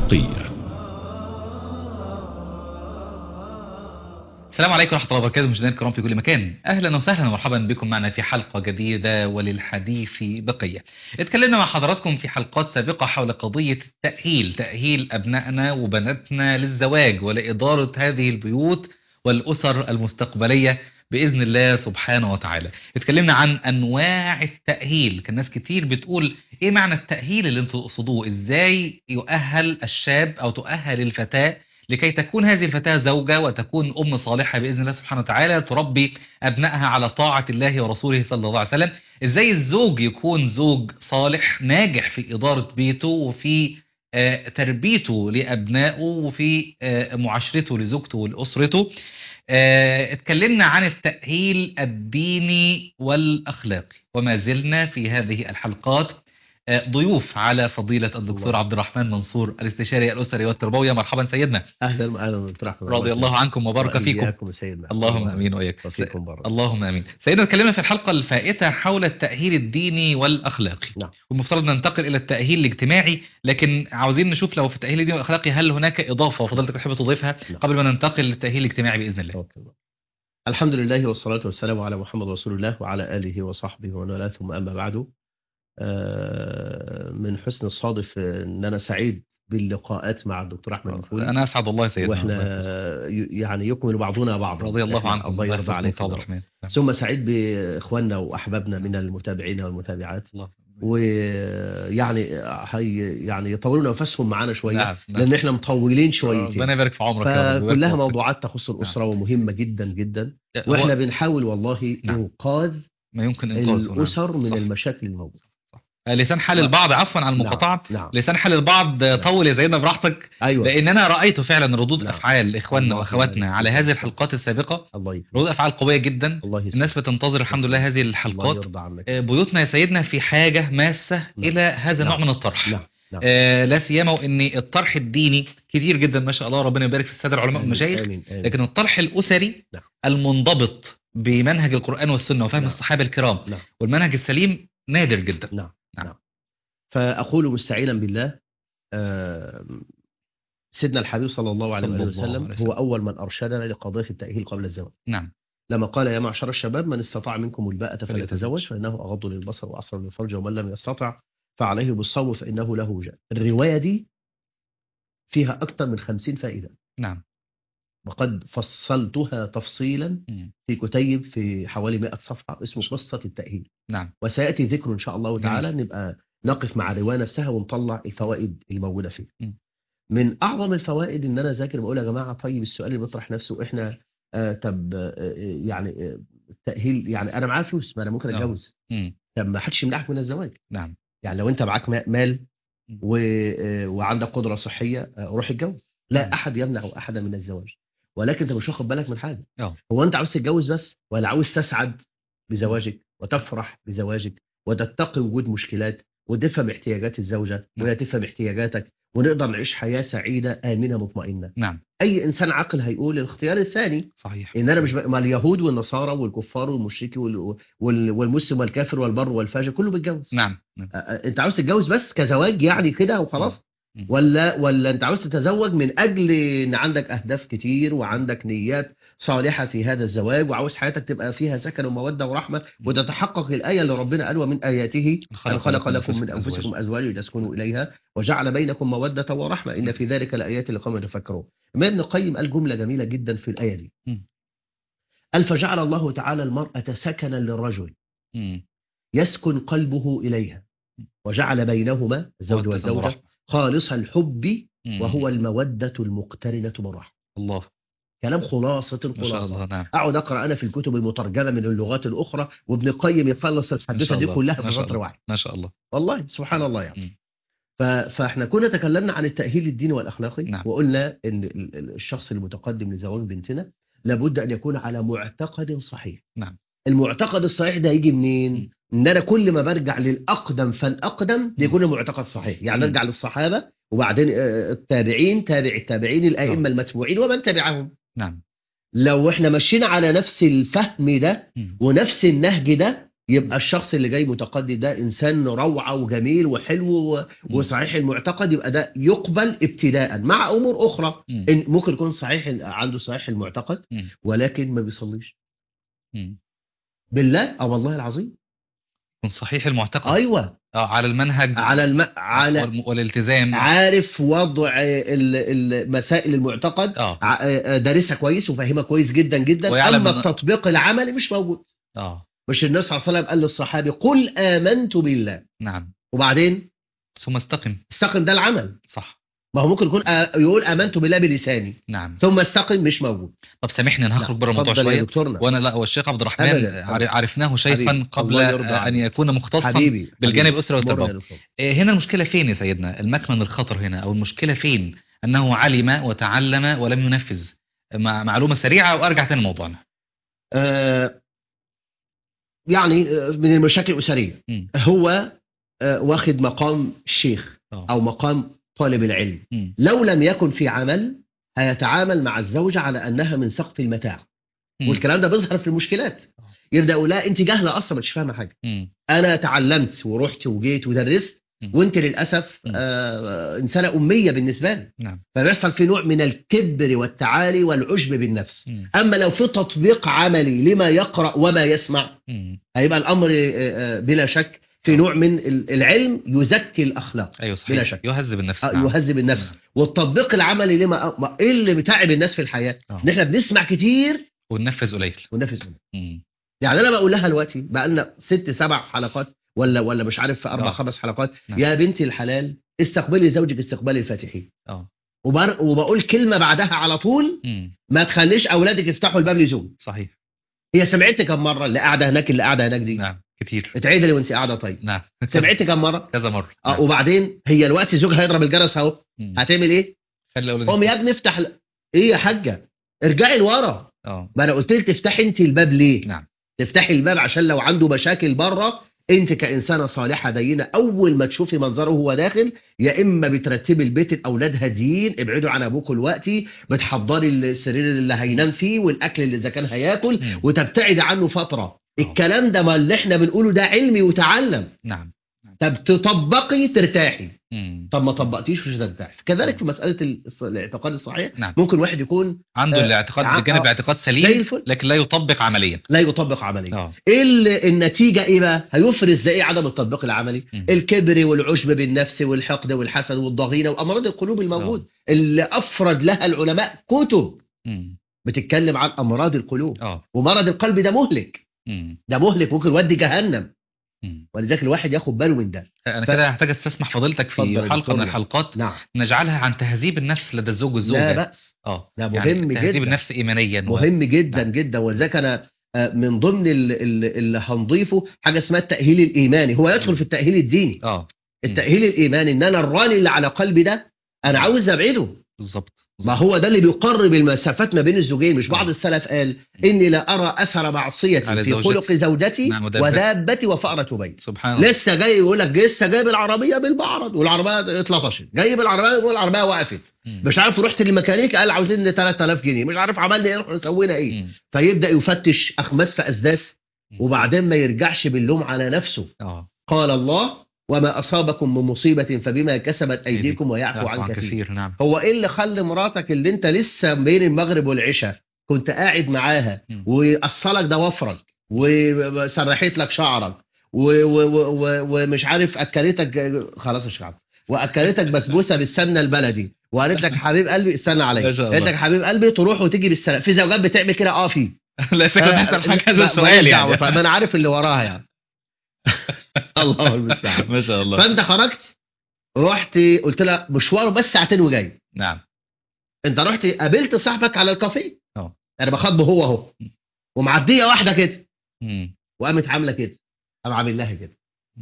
بقية. السلام عليكم ورحمة الله وبركاته، مشاهدينا الكرام في كل مكان، أهلا وسهلا ومرحبا بكم معنا في حلقة جديدة وللحديث بقية. اتكلمنا مع حضراتكم في حلقات سابقة حول قضية تأهيل أبنائنا وبناتنا للزواج ولإدارة هذه البيوت والأسر المستقبلية بإذن الله سبحانه وتعالى. اتكلمنا عن أنواع التأهيل، كان ناس كتير بتقول إيه معنى التأهيل اللي انتوا تقصدوه، إزاي يؤهل الشاب أو تؤهل الفتاة لكي تكون هذه الفتاة زوجة وتكون أم صالحة بإذن الله سبحانه وتعالى، تربي أبنائها على طاعة الله ورسوله صلى الله عليه وسلم. إزاي الزوج يكون زوج صالح ناجح في إدارة بيته وفي تربيته لأبنائه وفي معاشرته لزوجته ولأسرته. اتكلمنا عن التأهيل الديني والأخلاقي، وما زلنا في هذه الحلقات ضيوف على فضيلة الدكتور عبد الرحمن منصور، الاستشاري الأسري والتربوي. مرحبا سيدنا. اهلا واهلا دكتور احمد، رضي الله عنكم وبارك فيكم. واياكم سيدنا. اللهم امين واياك. وفيكم اللهم امين. سيدنا اتكلمنا في الحلقة الفائتة حول التأهيل الديني والأخلاقي. نعم. والمفترض ننتقل إلى التأهيل الاجتماعي، لكن عاوزين نشوف لو في التأهيل الديني والأخلاقي هل هناك إضافة وفضلتك تحب تضيفها قبل ما ننتقل للتأهيل الاجتماعي بإذن الله. الحمد لله والصلاة والسلام على محمد رسول الله وعلى آله وصحبه ومن والاه، ثم أما بعد. من حسن الصادف ان انا سعيد باللقاءات مع الدكتور احمد الفولي. انا اسعد الله سيدنا، واحنا يعني يكمل بعضنا بعضا. رضي الله عنكم. الله يرضى عليك. ثم سعيد باخواننا واحبابنا من المتابعين والمتابعات، ويعني يعني يطولون نفسهم معانا شويه. نعم. لان احنا مطولين شويتين. ربنا يبارك في عمرك. فكلها موضوعات تخص الاسره ومهمه جدا جدا، واحنا بنحاول والله انقاذ ما يمكن انقاذه الاسر من المشاكل الموجوده. لسان حال البعض، عفوا عن المقاطعة. نعم. لسان حال البعض طول يا زيدنا براحتك. أيوة. لأن أنا رأيت فعلا ردود نعم. أفعال إخواننا وأخواتنا على هذه الحلقات السابقة، ردود أفعال قوية جدا. الناس بتنتظر الحمد لله هذه الحلقات. بيوتنا يا سيدنا في حاجة ماسة إلى هذا النوع من الطرح. نعم. لا سيما وإن الطرح الديني كتير جدا ما شاء الله، ربنا يبارك في السادة العلماء والمشايخ. لكن الطرح الأسري المنضبط بمنهج القرآن والسنة وفهم الصحابة الكرام والمنهج السليم نادر جدا. نعم. فأقول مستعينا بالله، سيدنا الحبيب صلى الله عليه وسلم هو أول من أرشدنا لقضية التأهيل قبل الزواج. نعم. لما قال يا معشر الشباب من استطاع منكم الباءة فليتزوج فإنه أغض للبصر وأصفر للفرج، ومن لم يستطع فعليه بالصوم فإنه له وجاء. الرواية دي فيها أكثر من 50 فائدة. نعم. وقد فصلتها تفصيلا في كتيب في حوالي 100 صفحة اسمه قصة التأهيل. نعم. وسيأتي ذكر إن شاء الله تعالى. نبقى نقف مع الرواية نفسها ونطلع الفوائد الموجودة فيه. من أعظم الفوائد إن أنا ذاكر بقول يا جماعة، طيب السؤال اللي بيطرح نفسه إحنا طب يعني التأهيل، يعني أنا معايا فلوس، ما أنا ممكن أتجوز. طب ما حدش يمنعك من الزواج. نعم. يعني لو أنت معاك مال وعندك قدرة صحية روح اتجوز. لا أحد يمنع أحدا من الزواج، ولكن أنت مش واخد بالك من حاجة. هو أنت عاوز تتجوز بس، ولا عاوز تسعد بزواجك وتفرح بزواجك وتتقي وجود مشكلات وتفهم احتياجات الزوجة وهي تفهم احتياجاتك، ونقدر نعيش حياة سعيدة آمنة مطمئنة. نعم. أي إنسان عاقل هيقول الاختيار الثاني. صحيح. إن أنا مش مع اليهود والنصارى والكفار والمشركي والمسلم والكافر والبر والفاجر كله بيتجوز. نعم. أنت عاوز تتجوز بس كزواج يعني كده وخلاص، ولا أنت عاوز تتزوج من أجل إن عندك أهداف كتير وعندك نيات صالحة في هذا الزواج، وعاوز حياتك تبقى فيها سكن ومودة ورحمة، وتتحقق الآية اللي ربنا قال ومن آياته أن خلق لكم من أنفسكم أزواجا لتسكنوا إليها وجعل بينكم مودة ورحمة إن في ذلك لآيات لقوم يتفكرون. ابن القيم قال جملة جميلة جدا في الآية دي. قال فجعل الله تعالى المرأة سكنا للرجل يسكن قلبه إليها، وجعل بينهما الزوج والزوجة خالص الحب وهو المودة المقترنة بالرحمة. الله. كلام خلاصة. نعم. أقعد أقرأ أنا في الكتب المترجمة من اللغات الأخرى، وابن القيم يخلص الحديثة دي كلها في سطر واحد. ما شاء الله. والله سبحان الله يعني. فاحنا كنا تكلمنا عن التأهيل الديني والأخلاقي. نعم. وقلنا ان الشخص المتقدم لزواج بنتنا لابد ان يكون على معتقد صحيح. نعم. المعتقد الصحيح ده يجي منين؟ ان انا كل ما برجع للأقدم فالأقدم يكون المعتقد صحيح. يعني ارجع للصحابة وبعدين التابعين، تابع التابعين، الأئمة المتبوعين ومن تبعهم. نعم. لو احنا مشينا على نفس الفهم ده ونفس النهج ده يبقى الشخص اللي جاي متقدم ده انسان روعه وجميل وحلو وصحيح المعتقد، يبقى ده يقبل ابتداء، مع امور اخرى إن ممكن يكون صحيح عنده صحيح المعتقد ولكن ما بيصليش. بالله والله العظيم من صحيح المعتقد. ايوه على المنهج، على والالتزام، عارف وضع مسائل المعتقد، دارسها كويس وفاهمها كويس جدا جدا، اما التطبيق العملي مش موجود. مش النبي صلى الله عليه وسلم قال للصحابي قل آمنت بالله، نعم، وبعدين ثم استقم. ده العمل، صح. ما هو ممكن يكون يقول آمنت بالله بلساني، نعم، ثم استقم، مش موجود. طب سامحني انا هخرج بره الموضوع شويه، وانا لا، والشيخ عبد الرحمن عرفناه شيخا قبل ان يكون مختصا بالجانب الاسري والتربوي. هنا المشكله فين يا سيدنا؟ المكمن الخطر هنا، او المشكله فين؟ انه علم وتعلم ولم ينفذ. معلومه سريعه وارجع تاني لموضوعنا. يعني من المشاكل الاسريه، هو واخد مقام الشيخ او مقام طالب العلم، لو لم يكن في عمل هيتعامل مع الزوجة على أنها من سقف المتاع، والكلام ده بيظهر في المشكلات. يبدأ يقول لا أنت جاهلة أصلا، مش فاهمة حاجة، أنا تعلمت ورحت وجيت ودرست، وأنت للأسف إنسانة أمية بالنسبة لي. فبيحصل في نوع من الكبر والتعالي والعجب بالنفس. أما لو في تطبيق عملي لما يقرأ وما يسمع، هيبقى الأمر بلا شك في نوع من العلم يزكي الأخلاق. أيوة صحيح. بلا شك يهذب النفس. يهذب النفس. والتطبيق العملي لما إيه اللي بتعب الناس في الحياة؟ إن إحنا بنسمع كتير وننفذ قليل. يعني أنا بقول لها دلوقتي بقى لنا 6-7 حلقات ولا مش عارف 4-5 حلقات، يا بنتي الحلال استقبلي زوجك استقبال الفاتحين. وبقول كلمة بعدها على طول، ما تخليش أولادك يفتحوا الباب لزوج. صحيح. هي سمعتي كم مرة اللي قاعدة هناك دي؟ نعم كتير. اتعيدي لي وانت قاعده. طيب نعم. سمعتي كم مره؟ كذا مره. نعم. وبعدين هي الوقت زوجها هيضرب الجرس اهو، هتعمل ايه؟ قوم يا ابني افتح ايه يا حاجه، ارجعي لورا. ما انا قلت لك تفتحي انت الباب ليه؟ نعم. تفتحي الباب عشان لو عنده مشاكل بره، انت كانسانه صالحه دينه اول ما تشوفي منظره وهو داخل، يا اما بترتبي البيت الاولاد هاديين ابعدوا عن ابوكوا دلوقتي، بتحضري السرير اللي هينام فيه والاكل اللي اذا كان هياكل، وتبتعدي عنه فتره. الكلام ده ما اللي احنا بنقوله ده علمي وتعلم. نعم. طب تطبقي ترتاحي. طب ما طبقتيش مش هترتاحي. كذلك في مسألة الاعتقاد الصحيح. نعم. ممكن واحد يكون عنده الاعتقاد بجانب الاعتقاد سليم، لكن لا يطبق عمليا. ايه النتيجة ايه بقى؟ هيفرز ده ايه؟ عدم التطبيق العملي. الكبر والعجب بالنفس والحقد والحسد والضغينة وامراض القلوب الموجود اللي افرد لها العلماء كتب بتتكلم عن امراض القلوب. ومرض القلب ده مهلك. ده مهلك، ممكن يودي جهنم. ولذلك الواحد ياخد باله من ده. انا كده هحتاج استسمح فضيلتك في حلقه من الحلقات. نعم. نجعلها عن تهذيب النفس لدى الزوج والزوجه. لا بأس. ده مهم يعني جدا. تهذيب النفس ايمانيا مهم جدا جدا. ولذلك انا من ضمن اللي هنضيفه حاجه اسمها التاهيل الايماني. هو يدخل في التاهيل الديني. التاهيل الايماني ان انا الراني اللي على قلبي ده انا عاوز ابعده. بالظبط. ما هو ده اللي بيقرب المسافات ما بين الزوجين. مش بعض السلف قال إني لا أرى أثر معصية في خلق زوجتي ودابتي وفأرة بيت. سبحان الله. لسه جاي يقول لك لسه جايب العربية بالمعرض والعربية اتلطشت، جايب العربية والعربية وقفت، مش عارف رحت للميكانيك قال عاوزين 3000 جنيه، مش عارف عملنا ايه سوينا ايه. فيبدأ يفتش أخماس في أسداس، وبعدين ما يرجعش باللوم على نفسه. قال الله وما أصابكم من مصيبة فبما كسبت أيديكم ويعفو عن كثير. نعم. هو إيه اللي خلى مراتك اللي أنت لسه بين المغرب والعشاء كنت قاعد معاها وأصلك ضوافرك وسرحت لك شعرك ومش عارف أكلتك خلاص مش عارف وأكلتك بسبوسة بالسمنة البلدي وقالت لك حبيب قلبي استنى عليا، قالت لك حبيب قلبي تروح وتيجي بالسلام. في زوجات بتعمل كده في لا سكت نسأل هذا السؤال يعني. ما أنا عارف اللي وراها يعني. الله المستعان. ما شاء الله. فانت خرجت رحت قلت لها مشواره بس ساعتين وجاي. نعم. انت رحت قابلت صاحبك على الكافيه، انا بخاطبه هو اهو، ومعديه واحده كده وقامت عامله كده، قام عامل لها كده.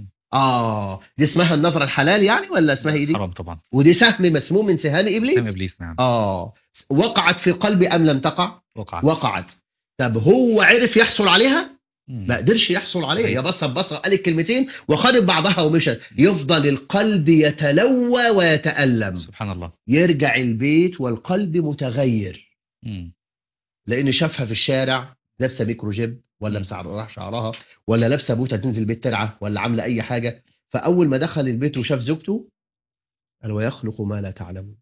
دي اسمها النظره الحلال يعني ولا اسمها ايه دي؟ حرام طبعا. ودي سهم مسموم من سهام ابليس. سهم ابليس. نعم. وقعت في قلبي ام لم تقع؟ وقعت. طب هو عرف يحصل عليها؟ ما قدرش يحصل عليه. يا بصة قال الكلمتين وخدت بعضها ومشت. يفضل القلب يتلوى ويتألم. سبحان الله. يرجع البيت والقلب متغير. لأن شافها في الشارع لابسه ميكروجيب ولا مم. مسرحه شعرها ولا لابسه بوته تنزل البيت ترعى ولا عامله اي حاجه. فاول ما دخل البيت وشاف زوجته قال ويخلق ما لا تعلمون.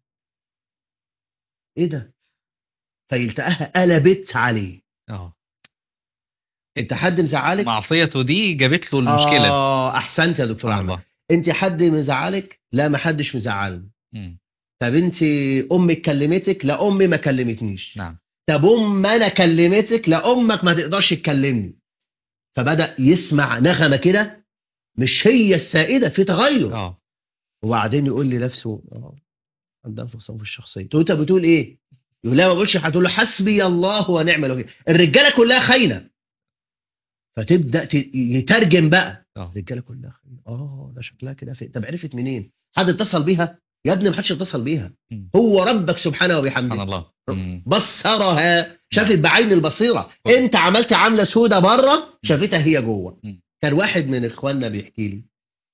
ايه ده؟ فيلتقاها قلبت عليه. اه انت حد مزعلك؟ معصيته دي جابت له المشكلة. احسنت يا دكتور سبحان احمد. الله. انت حد مزعلك؟ لا ما حدش مزعلني. مم. طب انت امك كلمتك؟ لا امي ما كلمتنيش. نعم. طب انا كلمتك؟ لا امك ما تقدرش تكلمني. فبدأ يسمع نغمة كده مش هي السائدة، في تغير. اه وبعدين يقول لنفسه عندها انفصام في الشخصية. تقول انت بتقول ايه؟ يقول لا ما بقولش. هتقول له حسبي الله ونعم الوكيل. الرجالة كلها خاينة. فتبدأ يترجم بقى. اه الرجالة كلها خاينة. ده شكلها كده طب عرفت منين؟ حد اتصل بيها؟ يا ابني ما حدش اتصل بيها. مم. هو ربك سبحانه سبحان وبحمده الله. مم. بصرها، شافت نعم. بعين البصيرة. طبعا. انت عملت عاملة سودة بره، شافتها هي جوه. مم. كان واحد من اخواننا بيحكي لي،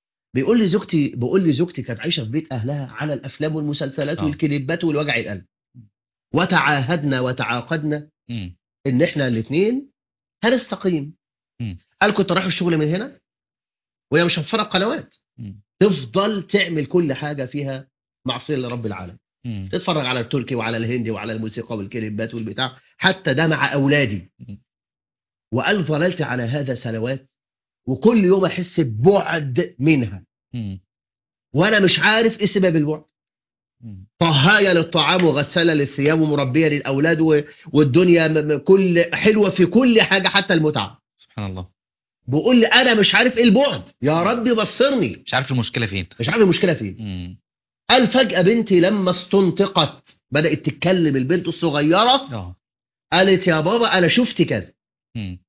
بيقول لي زوجتي كانت عايشة في بيت اهلها على الافلام والمسلسلات اه والكليبات والوجع القلب. وتعاهدنا وتعاقدنا مم. ان احنا الاثنين هنستقيم. مم. قال كنت رايح الشغل من هنا وهي مش هتفرج قنوات، مم. تفضل تعمل كل حاجة فيها معصية لرب العالمين. مم. تتفرج على التركي وعلى الهندي وعلى الموسيقى والكليبات والبتاع، حتى ده مع أولادي. مم. وقال ظللت على هذا سنوات، وكل يوم أحس ببعد منها مم. وأنا مش عارف إيه سبب البعد. مم. طهاية للطعام وغسالة للثياب ومربية للأولاد والدنيا كل حلوة في كل حاجة حتى المتعة. سبحان الله. بقول لي أنا مش عارف إيه البعد، يا ربي بصرني. مش عارف المشكلة فين. مش عارف المشكلة فين. مم. قال فجأة بنتي لما استنطقت بدأت تتكلم، البنت الصغيرة اه قالت يا بابا أنا شفت كذا. مم.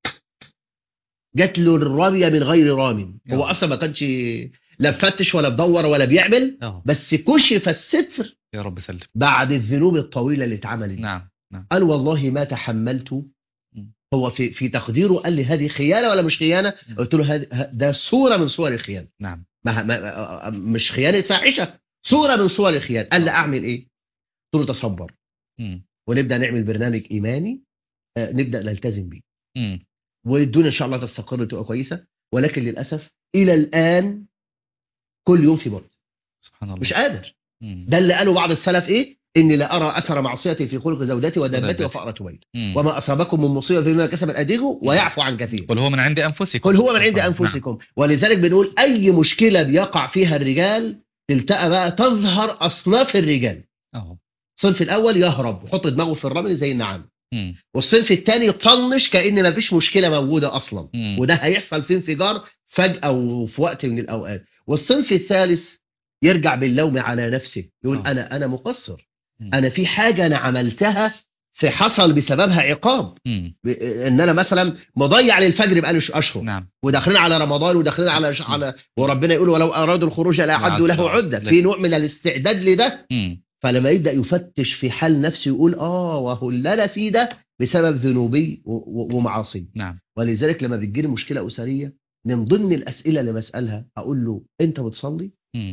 جات له الرامية من غير رام. هو اه أصلا ما كانش لا بفتش ولا بدور ولا بيعمل، اه بس كشف الستر يا رب سلم. بعد الذنوب الطويلة اللي اتعملت. نعم نعم. قال والله ما تحملت. مم. هو في تقديره قال لي هذه خيانة ولا مش خيانة؟ مم. قلت له ده صورة من صور الخيانة. نعم. مش خيانة فاحشة، صورة من صور الخيانة. قال لي أعمل إيه؟ قلت له تصبر مم. ونبدأ نعمل برنامج إيماني، نبدأ نلتزم بيه، مم. والدنيا إن شاء الله تستقر وتبقى كويسة. ولكن للأسف إلى الآن كل يوم في موت، سبحان الله. مش قادر. مم. ده اللي قاله بعض السلف إيه؟ إني لا أرى أثر معصيتي في خلق زوجتي ودابتي ودابتي. وفأرة بيت، مم. وما أصابكم من مصيبة فيما كسبت أيديكم ويعفو عن كثير. قل هو من عند أنفسكم. قل هو من عند نعم. أنفسكم. ولذلك بنقول أي مشكلة بيقع فيها الرجال تلتقى بقى تظهر أصناف الرجال. اه الصنف الأول يهرب ويحط دماغه في الرمل زي النعام، مم. والصنف الثاني يطنش كأن ما فيش مشكلة موجودة أصلا، مم. وده هيحصل في انفجار فجأة وفي وقت من الأوقات. والصنف الثالث يرجع باللوم على نفسه، يقول أنا مقصر، أنا في حاجة أنا عملتها في حصل بسببها عقاب. إن أنا مثلا مضيع للفجر بقالي أشهر، نعم. وداخلين على رمضان وداخلين على وربنا يقول ولو أرادوا الخروج لأعدوا له عدة، في نوع من الاستعداد لده. فلما يبدأ يفتش في حال نفسه يقول وهو اللي أنا فيه ده بسبب ذنوبي ومعاصي. نعم. ولذلك لما بتجيلي مشكلة أسرية، من ضمن الأسئلة اللي بسألها أقول له أنت بتصلي؟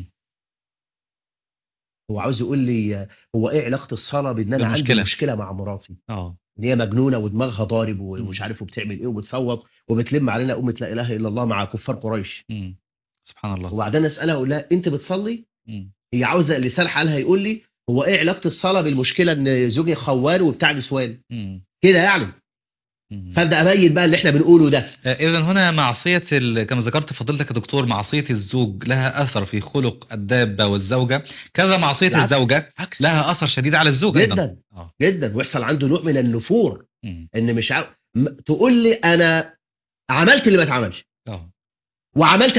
هو عاوز يقول لي هو إيه علاقة الصلاة بإن أنا عندي مشكلة مع مراتي؟ إن هي مجنونة ودماغها ضارب ومش عارف وبتعمل إيه وبتصوت وبتلم علينا أمة لا إله إلا الله مع كفار قريش. سبحان الله. وبعدين أسألها أقول لها أنت بتصلي؟ هي عاوزة لسان حالها يقول لي هو ايه علاقة الصلاة بالمشكلة ان زوجي خوان وبتاع نسوان كده يعني. فابدا ابين بقى اللي احنا بنقوله ده. اذا هنا معصية كما ذكرت فضيلتك يا دكتور، معصية الزوج لها اثر في خلق الدابة والزوجة، كذا معصية الزوجة لها اثر شديد على الزوج جدا جدا، ويحصل عنده نوع من النفور. ان مش تقول لي انا عملت اللي ما اتعملش وعملت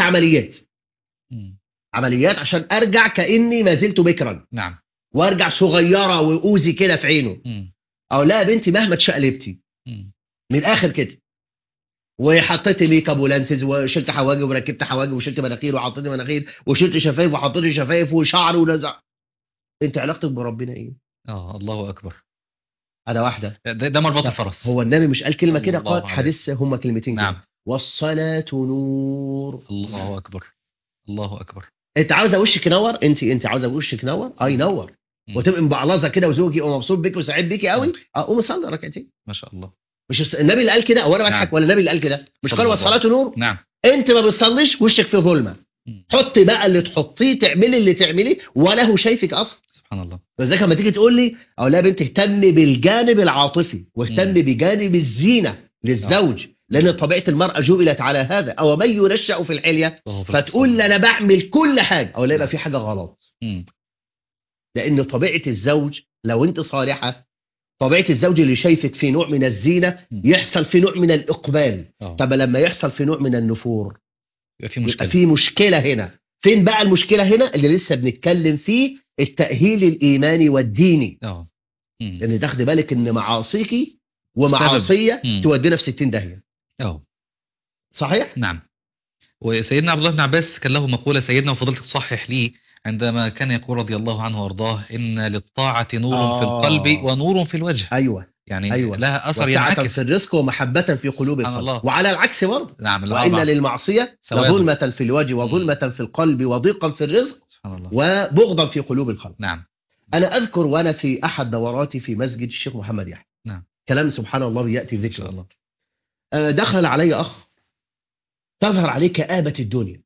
عمليات عشان ارجع كاني ما زلت بكرا. نعم. وارجع صغيره واوزي كده في عينه. او لا يا بنتي مهما اتشقلبتي من الاخر كده، وحطيت ميك اب ولانسز وشلت حواجب وركبت حواجب وشلت مناخير وحطيت مناخير وشلت شفايف وحطيت شفايف وشعر ونزع، انت علاقتك بربنا ايه؟ الله اكبر. هذا واحده. ده مربط الفرس. هو النبي مش قال كلمه كده؟ قال حديث هما كلمتين نعم. كده، والصلاه نور. الله اكبر الله اكبر. انت عاوزه وشك ينور؟ انت عاوزه وشك ينور؟ ينور وتبقى مبعلظه كده وزوجي يبقى مبسوط بيك وسعيد بيكي قوي، قوم صلي ركعتين ما شاء الله. مش النبي اللي قال كده، او انا بضحك؟ نعم. ولا النبي اللي قال كده؟ مش صلى قال الله والصلاه نور؟ نعم. انت ما بتصليش وشك في ظلمه، حطي بقى اللي تحطيه، تعملي اللي تعمليه، ولا هو شايفك اصلا. سبحان الله. فذلك لما تيجي تقول لي او لا بنت اهتمي بالجانب العاطفي واهتمي بجانب الزينه للزوج، لان طبيعه المراه جبلت على هذا، او من ينشأ في الحليه فتقول لي انا بعمل كل حاجه، او لا يبقى في حاجه غلط. لان طبيعه الزوج لو انت صالحه، طبيعه الزوج اللي شايفك في نوع من الزينه يحصل في نوع من الاقبال. طب لما يحصل في نوع من النفور يبقى في مشكله هنا. فين بقى المشكله هنا اللي لسه بنتكلم فيه؟ التأهيل الإيماني والديني. لأن تاخد بالك إن معاصيكي ومعاصية تودينا في 60 داهية. صحيح؟ نعم. وسيدنا عبد الله بن عباس كان له مقولة سيدنا وفضلت تصحح لي عندما كان يقول رضي الله عنه وارضاه: إن للطاعة نور في القلب ونور في الوجه. يعني لها أثر وسعة في الرزق ومحبة في قلوب الخلق. وعلى العكس برضه. نعم. وإن للمعصية لظلمة في الوجه وظلمة في القلب وضيقا في الرزق وبغضا في قلوب الخلق. نعم. أنا أذكر وأنا في أحد دوراتي في مسجد الشيخ محمد يحيى. نعم. كلام سبحان الله يأتي ذكر الله. دخل علي أخ تظهر عليه كآبة الدنيا،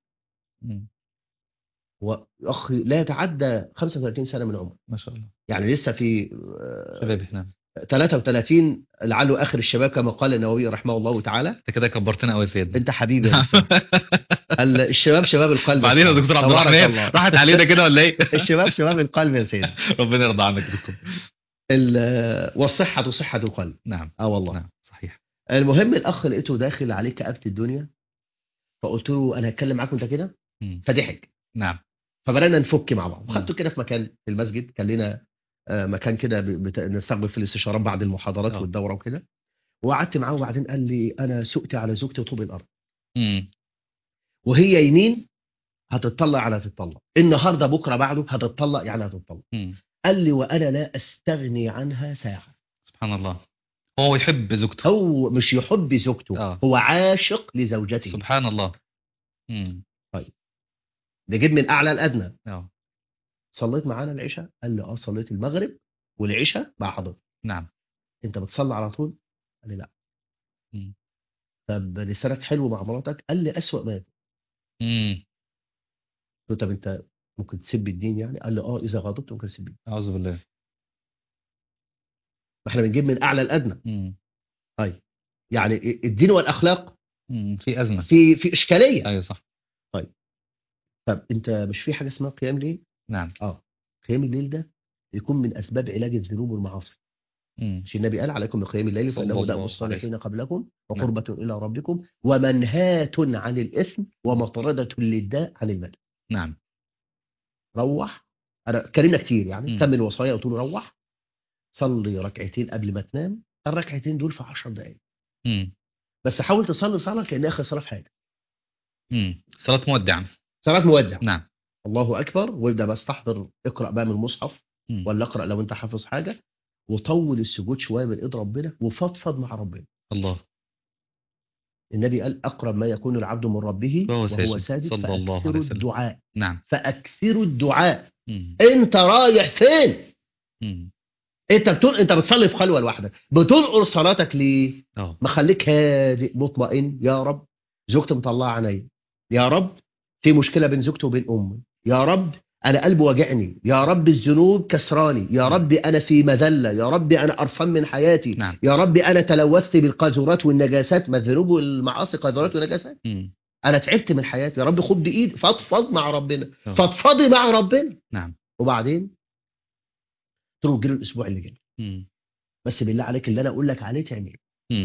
وأخ لا يتعدى 35 سنة من عمره، ما شاء الله، يعني لسه في شبابه. نعم. 33 لعله آخر الشباب كما قال النووي رحمه الله تعالى. انت كده كبرتنا قوي يا سيدنا. انت حبيبي. الشباب شباب القلب. بعدين يا دكتور عبد الرحمن راحت علينا كده ولا ايه؟ الشباب شباب القلب يا سيدي. ربنا يرضى عنك يا دكتور. والصحة صحة القلب. نعم. والله. نعم صحيح. المهم الأخ لقيته داخل عليه كآبة الدنيا، فقلت له أنا هتكلم معاك وأنت كده، فضحك. نعم. فبدأنا نفك مع بعض، خدته كده في مكان في المسجد، كان لنا مكان كده نستقبل في الاستشارات بعد المحاضرات والدورة وكده، وقعدت معاه. وبعدين قال لي أنا سقت على زوجتي طوب الأرض، وهي يمين هتطلع يعني هتطلع، النهارده بكره بعده هتطلع يعني هتطلع. قال لي وانا لا استغني عنها ساعه. سبحان الله. هو يحب زوجته، هو مش يحب زوجته، هو عاشق لزوجته. سبحان الله. طيب نجيب من اعلى الادنى. صليت معانا العشاء؟ قال لي صليت المغرب والعشاء مع حضرتك. نعم. انت بتصلي على طول؟ قال لي لا. طب لسانك حلو مع مراتك؟ قال لي اسوأ ما يكون. قلت طب انت ممكن تسب الدين يعني؟ قال لي اذا غضبت ممكن تسب الدين. اعوذ بالله. احنا بنجيب من اعلى الادنى. طيب يعني الدين والاخلاق في ازمه، في اشكاليه. ايوه صح. طب انت مش في حاجه اسمها قيام ليل؟ نعم. قيام الليل ده يكون من اسباب علاج الذنوب والمعاصي. مش النبي قال عليكم بقيام الليل فانه دأب الصالحين قبلكم وقربة الى ربكم ومنهاة عن الاثم ومطردة للداء عن المدى. نعم. روح، انا كلمنا كتير يعني، كمل الوصايا قلت له روح صلي ركعتين قبل ما تنام، الركعتين دول في 10 دقائق. بس حاول تصلي صلاه كانها اخر صلاه في حياتك. صلاه مودع. صلاه مودع. نعم. الله اكبر، وابدا بس تحضر، اقرا بقى من المصحف ولا اقرا لو انت حافظ حاجه، وطول السجود شويه من ايد ربنا وفضفض مع ربنا. الله. النبي قال اقرب ما يكون العبد من ربه وهو ساجد صلى الله عليه وسلم. الدعاء. نعم. فاكثروا الدعاء. انت رايح فين؟ انت بتصلي في خلوه لوحدك، بتنقل صلاتك ليه؟ ما خليك هادئ مطمئن. يا رب زوجتي مطلعه عينيا، يا رب في مشكله بين زوجتي وبين امي، يا رب انا قلبي واجعني، يا رب الذنوب كسراني، يا رب انا في مذله، يا رب انا قرفان من حياتي. نعم. يا رب انا تلوثت بالقاذورات والنجاسات. ما الذنوب والمعاصي قاذورات ونجاسات. انا تعبت من حياتي، يا رب خد بايدي، فضفض مع ربنا. فضفضي مع ربنا. نعم. وبعدين تروح تجيله الاسبوع اللي جاي. بس بالله عليك اللي انا اقول لك عليه تعمله.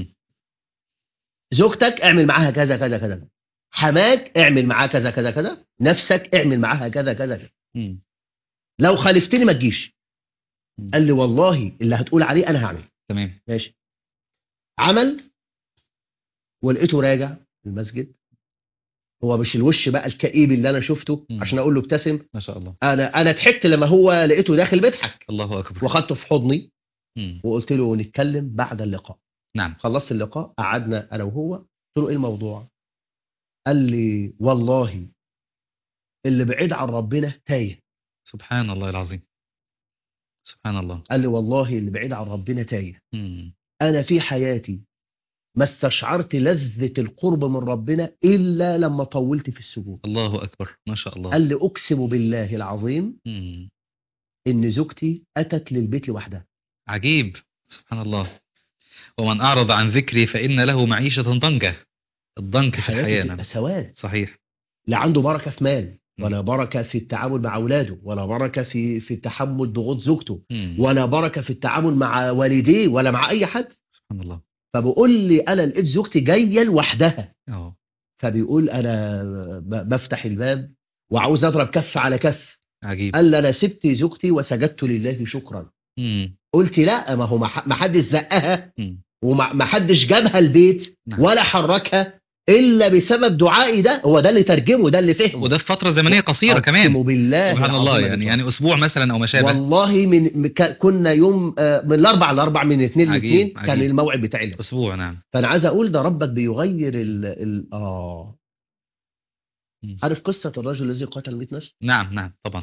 زوجتك اعمل معاها كذا كذا كذا، حماك اعمل معاه كذا كذا كذا، نفسك اعمل معاها كذا كذا كذا. لو خالفتني ما تجيش. قال لي والله اللي هتقول عليه انا هعمل. تمام ماشي. عمل، ولقيته راجع المسجد، هو مش الوش بقى الكئيب اللي انا شفته عشان اقول له ابتسم. ما شاء الله. انا ضحكت لما هو لقيته داخل بيضحك. الله اكبر. واخدته في حضني وقلت له نتكلم بعد اللقاء. نعم. خلصت اللقاء، قعدنا انا وهو، قلت له ايه الموضوع؟ قال لي والله اللي بعيد عن ربنا تايه. سبحان الله العظيم. سبحان الله. قال لي والله اللي بعيد عن ربنا تايه. انا في حياتي ما استشعرت لذة القرب من ربنا إلا لما طولت في السجود. الله أكبر، ما شاء الله. قال لي أقسم بالله العظيم مم. إن زوجتي أتت للبيت لوحدها. عجيب، سبحان الله. ومن أعرض عن ذكري فإن له معيشة ضنكا. الضنك في حياته الحياة، تبقى نعم. سواد. صحيح. لا عنده بركة في مال، مم. ولا بركة في التعامل مع أولاده، ولا بركة في تحمل ضغوط زوجته، مم. ولا بركة في التعامل مع والديه ولا مع أي حد. سبحان الله. فبقول لي أنا لقيت زوجتي جاية لوحدها، اه. فبيقول أنا بفتح الباب وعاوز أضرب كف على كف. عجيب. قال لي أنا سبت زوجتي وسجدت لله شكرا. مم. قلت لا، ما هو ما حدش زقها مم. وما حدش جابها البيت نعم. ولا حركها إلا بسبب دعائي ده. هو ده اللي ترجمه، ده اللي فهمه. وده في فترة زمنية قصيرة أقسم كمان. بالله سبحان الله، العظيم يعني بالله. أسبوع مثلا أو ما شابه. والله كنا يوم من الأربع لأربع، من الاثنين عجيب، لاثنين كان عجيب. الموعد بتاعنا. أسبوع، نعم. فأنا عايز أقول ده ربك بيغير مم. عارف قصة الرجل الذي قتل 100 نفس؟ نعم، نعم، طبعا.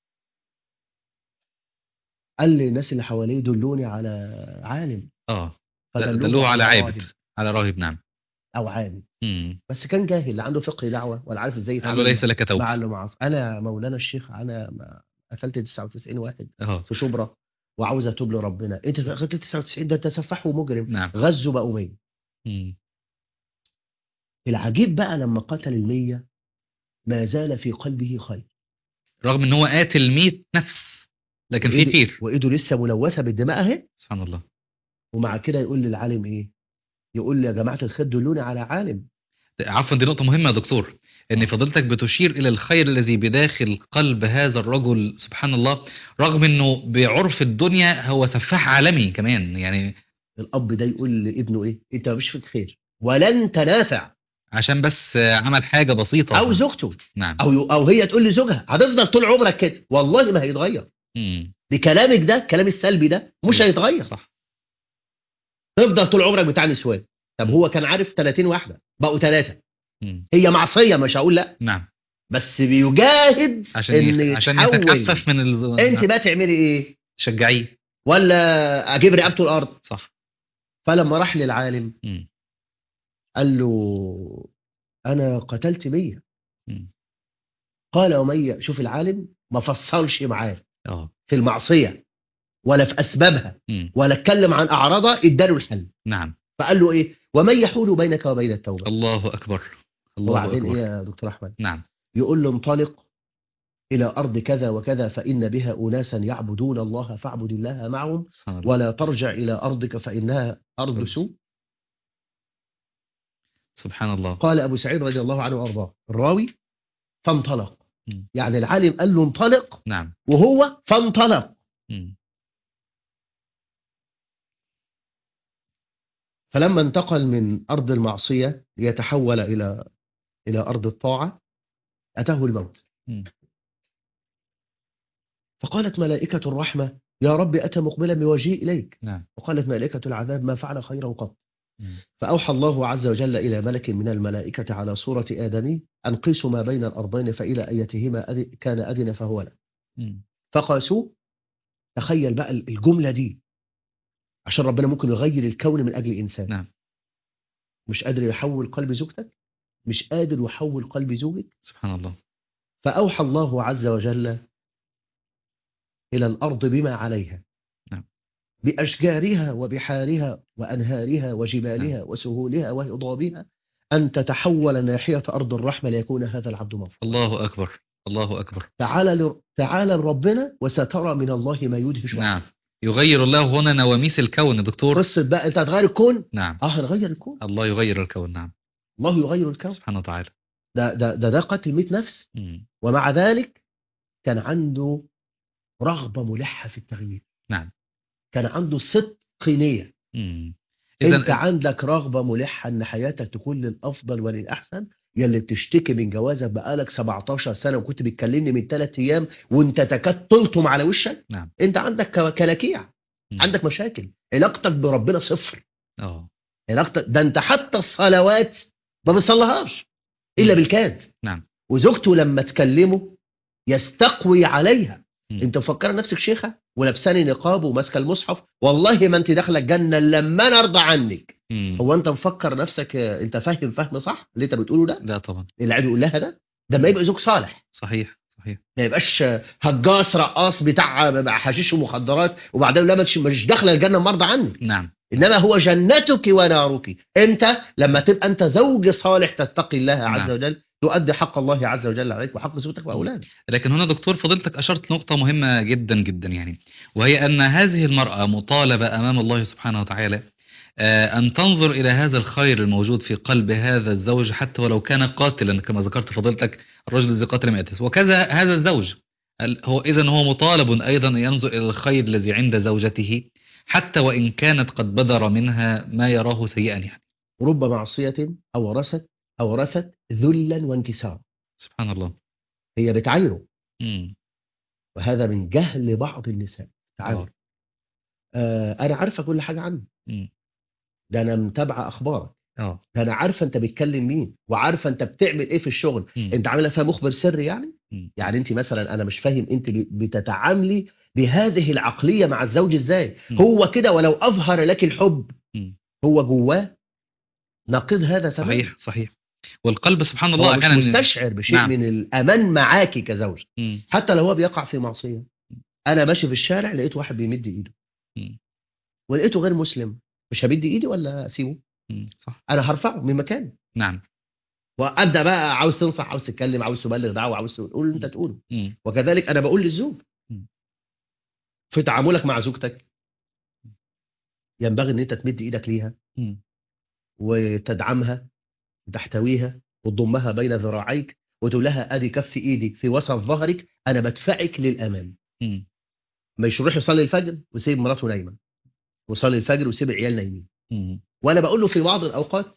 قال لي الناس اللي حواليه دلوني على عالم، دلوه على على عابد، راهب على راهب، نعم. أو عالم. مم. بس كان جاهل، لا عنده فقه دعوة ولا عارف ازاي قال له يتعامل ليس لك توبة. مع اللي معاصر. أنا مولانا الشيخ، أنا قتلت 99 واحد اه. في شبرا وعاوز أتوب لربنا. أنت قتلت 99؟ ده أنت سفاح ومجرم. نعم. غزوا بقوا 100. مم. العجيب بقى لما قتل 100 ما زال في قلبه خير، رغم ان هو قاتل 100 نفس، لكن في خير. وإيده لسه ملوثة بالدماء اهي. سبحان الله. ومع كده يقول للعالم إيه؟ يقول لي يا جماعة الخير دلوني على عالم. عفوا، دي نقطة مهمة يا دكتور، ان فضيلتك بتشير الى الخير الذي بداخل قلب هذا الرجل، سبحان الله، رغم انه بعرف الدنيا هو سفاح عالمي كمان يعني. الأب ده يقول لابنه إيه؟ أنت مش فيك خير ولن تنافع. عشان بس عمل حاجة بسيطة. أو زوجته. نعم. أو هي تقول لزوجها هتفضل طول عمرك كده، والله ما هيتغير. بكلامك ده، كلام السلبي ده مش هيتغير. صح. تفضل طول عمرك بتاع نسوان. طب هو كان عارف 30 واحدة بقوا 3. هي معصية، مش هقول لا. نعم. بس بيجاهد عشان يتخفف من انت بقى تعملي ايه؟ شجعيه ولا اجيب رقبته الارض؟ صح. فلما راح للعالم قال له انا قتلت 100. قال أمية، شوف العالم ما فصلش معاه في المعصية ولا في أسبابها ولا اتكلم عن أعراضها، اداله الحل. نعم. فقال له إيه؟ ومن يحول بينك وبين التوبة. الله أكبر. الله وبعدين أكبر. إيه يا دكتور أحمد؟ نعم. يقول له انطلق إلى أرض كذا وكذا فإن بها أناسا يعبدون الله فاعبد الله معهم، ولا ترجع إلى أرضك فإنها أرض سوء. سبحان الله. قال أبو سعيد رضي الله عنه وأرضاه الراوي فانطلق. يعني العالم قال له انطلق. نعم. وهو فانطلق. فلما انتقل من أرض المعصية ليتحول إلى أرض الطاعة أتاه الموت. فقالت ملائكة الرحمة يا رب أتى مقبلا بوجهه إليك. نعم. وقالت ملائكة العذاب ما فعل خيرا قط. فأوحى الله عز وجل إلى ملك من الملائكة على صورة آدمي أن قيسوا ما بين الأرضين فإلى أيتهما كان أدنى فهو له. فقاسوه. تخيل بقى الجملة دي، عشان ربنا ممكن يغير الكون من أجل إنسان. نعم. مش قادر يحول قلب زوجتك، مش قادر يحول قلب زوجك. سبحان الله. فأوحى الله عز وجل إلى الأرض بما عليها. نعم. بأشجارها وبحارها وأنهارها وجبالها. نعم. وسهولها وهضابها أن تتحول ناحية أرض الرحمة ليكون هذا العبد مغفور. الله أكبر. الله أكبر. تعالى لربنا وسترى من الله ما يدهش. نعم. يغير الله هنا نواميس الكون دكتور. قصة بقى أنت هتغير الكون. نعم. هنغير الكون. الله يغير الكون. نعم. الله يغير الكون سبحانه وتعالى. ده قتل 100 نفس. ومع ذلك كان عنده رغبة ملحة في التغيير. نعم. كان عنده صدق نية. انت عندك رغبة ملحة ان حياتك تكون للأفضل وللأحسن. يلي بتشتكي من جوازك بقالك 17 سنة وكنت بتكلمني من 3 أيام وانت تكاد تلطم على وشك. نعم. انت عندك كلاكيع. عندك مشاكل. علاقتك بربنا صفر. علاقتك ده انت حتى الصلوات ما بتصليهاش إلا بالكاد. نعم. وزوجته لما تكلمه يستقوي عليها. انت مفكره نفسك شيخة ولابساني نقاب وماسكه المصحف؟ والله ما انت داخله الجنة لما انا ارضى عنك. هو انت مفكر نفسك انت فاهم فهم صح اللي انت بتقوله ده؟ لا طبعا. اللي قاعد يقول لها ده ما يبقى زوج صالح. صحيح. ما يبقاش هجاص رقاص بتاع حشيش ومخدرات وبعدين لا مش داخله الجنه مرضى عنك. نعم. انما هو جنتك ونارك. انت لما تبقى انت زوج صالح تتقي الله عز وجل تؤدي حق الله عز وجل عليك وحق زوجتك واولادك. لكن هنا دكتور فضيلتك اشرت لنقطه مهمه جدا جدا يعني، وهي ان هذه المراه مطالبه امام الله سبحانه وتعالى أن تنظر إلى هذا الخير الموجود في قلب هذا الزوج حتى ولو كان قاتلا كما ذكرت فضيلتك، الرجل الذي قتل 100 نفس، وكذا هذا الزوج إذن هو مطالب أيضا أن ينظر إلى الخير الذي عند زوجته حتى وإن كانت قد بدر منها ما يراه سيئا يعني. رب معصية أورثت ذلا وانكسارا. سبحان الله. هي بتعايره. وهذا من جهل بعض النساء. تعاير. أنا عارفة كل حاجة عنه. ده أنا متابعة أخبارك. ده أنا عارفة أنت بتكلم مين وعارفة أنت بتعمل إيه في الشغل. أنت عاملة فيها مخبر سري يعني. يعني أنت مثلا أنا مش فاهم أنت بتتعاملي بهذه العقلية مع الزوج إزاي. هو كده ولو أظهر لك الحب هو جواه نقيض هذا تماما. صحيح. والقلب سبحان الله كان مستشعر بشيء نعم. من الأمان معاكي كزوج. حتى لو هو بيقع في معصية. أنا ماشي في الشارع لقيت واحد بيمد إيده ولقيته غير مسلم، مش همد إيدي ولا أسيبه؟ صح. أنا هرفعه من مكانه. نعم. وأبدأ بقى عاوز تنصح، عاوز تتكلم، عاوز تبلغ دعوة، عاوز تقول اللي أنت تقوله. وكذلك أنا بقول للزوج في تعاملك مع زوجتك ينبغي أن أنت تمد إيدك ليها وتدعمها وتحتويها وتضمها بين ذراعيك وتقول لها أدي كف إيدي في وسط ظهرك، أنا بدفعك للأمام. مش يروح يصلي الفجر ويسيب مراته نايمة، ويصلي الفجر ويسيب العيال نايمين. وأنا بقول له في بعض الأوقات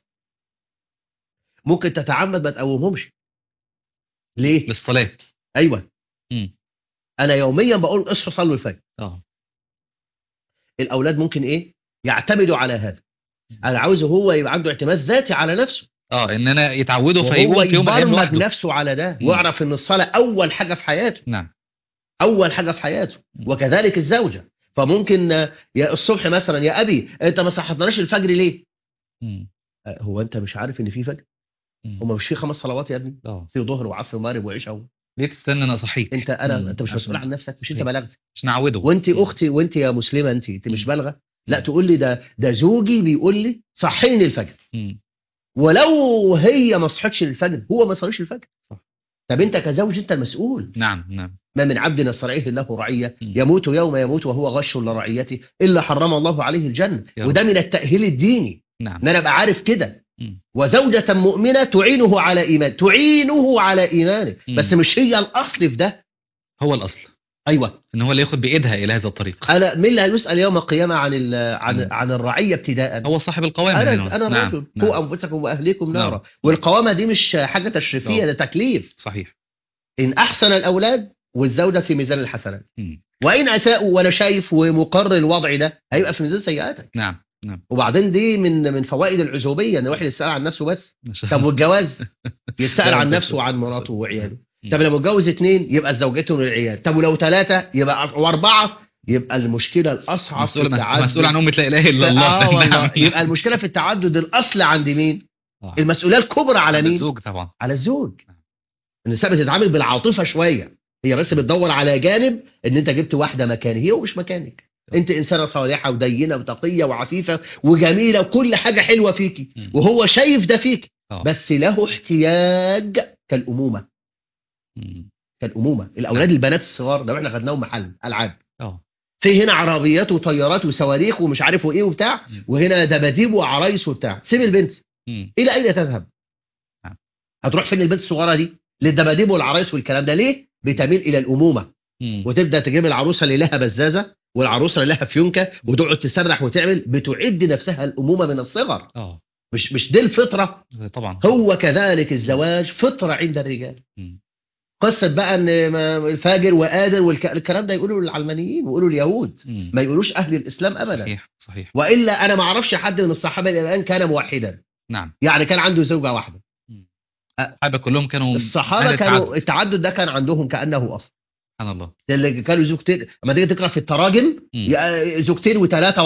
ممكن تتعمد ما تقومهمش. ليه؟ للصلاة. أيوة. أنا يوميا بقول اصحوا صلوا الفجر. الأولاد ممكن إيه؟ يعتمدوا على هذا. أنا عاوزه هو يبقى عنده اعتماد ذاتي على نفسه. إن أنا يتعودوا فيقوم في يوم من الأيام نفسه على ده ويعرف إن الصلاة أول حاجة في حياته. نعم. أول حاجة في حياته. وكذلك الزوجة. فممكن يا الصبح مثلا يا أبي أنت ما صحتناش الفجر ليه؟ هو أنت مش عارف إن في فجر؟ هم مش في 5 صلوات يا ابني؟ في ظهر وعصر ومغرب وعشاء. ليه تستنى انا اصحيك؟ انت مش مسؤول عن نفسك، مش انت بلغت؟ مش نعوده. وانت اختي وانت يا مسلمه انت مش بالغه؟ لا تقول لي ده زوجي بيقول لي صحيني الفجر. ولو هي ما صحتش الفجر هو ما صليش الفجر. طب انت كزوج انت المسؤول. نعم. ما من عبد نسترعيه الله رعيه يموت يوم يموت وهو غش لرعيته الا حرم الله عليه الجنه. وده من التأهيل الديني. نعم. ان انا ابقى عارف كده. وزوجة مؤمنة تعينه على إيمانه. بس مش هي الأصل في ده. هو الأصل. أيوة. إن هو اللي ياخد بإيدها إلى هذا الطريق. أنا مين اللي هيسأل يوم القيامة عن الرعية ابتداء؟ هو صاحب القوامة. أنا الرجل. قوا أنفسكم وأهليكم نارا. والقوامة دي مش حاجة تشريفية، ده تكليف. صحيح. إن أحسن الأولاد والزوجة في ميزان الحسنات. وإن أساءوا وأنا شايف ومقرر الوضع ده هيبقى في ميزان سيئاتك. نعم. وبعدين دي من فوائد العزوبيه ان الواحد يسال عن نفسه بس. طب والجواز يسال عن نفسه وعن مراته وعياله. طب لو اتجوز 2 يبقى زوجته والعيال. طب ولو 3 يبقى و4 يبقى المشكله الاصعب في التعدد. مسؤول عن لا اله الا الله. والله. يبقى المشكله في التعدد الاصل عند مين؟ المسؤوليه الكبرى على مين؟ الزوج طبعا. على الزوج. النساء بتتعامل بالعاطفه شويه، هي بس بتدور على جانب ان انت جبت واحده مكاني، هي ومش مكانك. انت انسانه صالحه ودينه وتقيه وعفيفه وجميله وكل حاجه حلوه فيكي وهو شايف ده فيك. بس له احتياج كالامومه. الاولاد البنات الصغار لو احنا خدناهم محل العاب في هنا عربيات وطيارات وصواريخ ومش عارف ايه وبتاع وهنا دباديب وعرايس وبتاع. سيب البنت الى اين تذهب؟ هتروح فين البنت الصغيره دي؟ للدباديب والعرايس والكلام ده. ليه؟ بتميل الى الامومه وتبدا تجيب العروسه اللي لها بزازه والعروسه اللي لها فيونكه وتقعد تسرح وتعمل، بتعد نفسها الامومه من الصغر. مش دي الفطره طبعا. هو كذلك الزواج فطره عند الرجال. قصه بقى ان الفاجر وقادر والكلام ده يقولوا العلمانيين ويقولوا اليهود، ما يقولوش اهل الاسلام ابدا. صحيح. والا انا ما اعرفش حد من الصحابه الى الان كان موحدا. نعم. يعني كان عنده زوجه واحده. الصحابه كلهم كانوا الصحابه كانوا التعدد ده كان عندهم كانه اصل. سبحان الله. اللي كانوا زوجتين، لما تيجي تقرا في التراجم 2 و3 و4